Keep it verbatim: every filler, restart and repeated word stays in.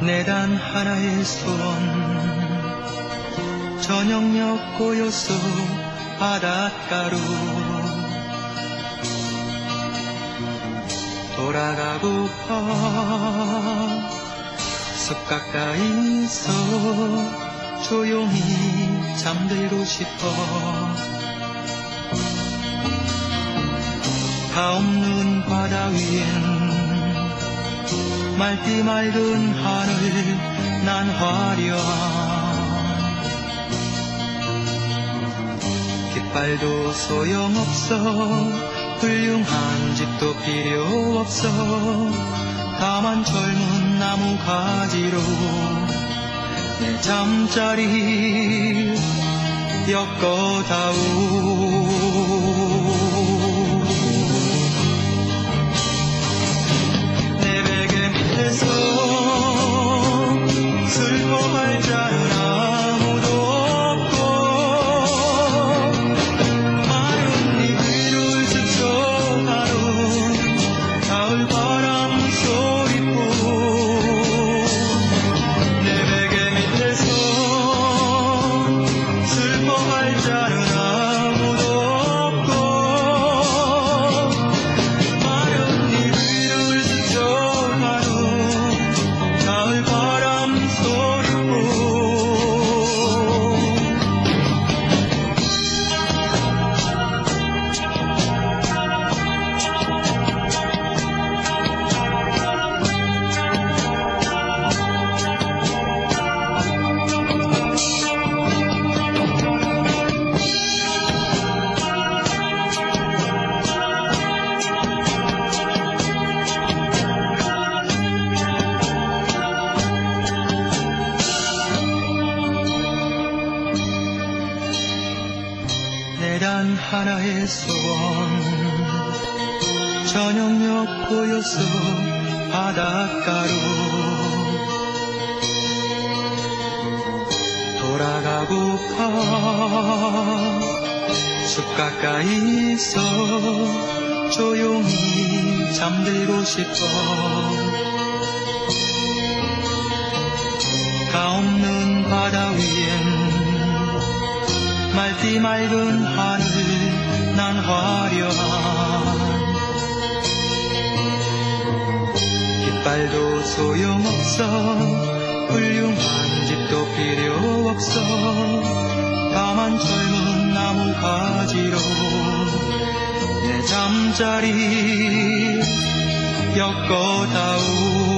내 단 하나의 소원 저녁녘 고요속 바닷가로 돌아가고파 숲 가까이서 조용히 잠들고 싶어 다 없는 바다 위엔 맑디 맑은 하늘 난 화려한 깃발도 소용없어 훌륭한 집도 필요 없어 다만 젊은 나무 가지로 내 잠자리 엮어다오 내 베개 밑에서 슬퍼할 자는 아무도 없고 마른 이불을 스쳐가는 가을 바람 소리뿐 내 베개 밑에서 슬퍼할 자는 아무도 없고 마른 이불을 스쳐가는 가을 바람 소리뿐 내 단 하나의 소원 저녁녘 고요속 바닷가로 돌아가고파 숲 가까이서 조용히 잠들고 싶어 가 없는 바다 위엔 맑디 맑은 하늘 난 화려한 깃발도 소용없어 훌륭한 집도 필요 없어 다만 젊은 나무 가지로 내 잠자리 엮어다오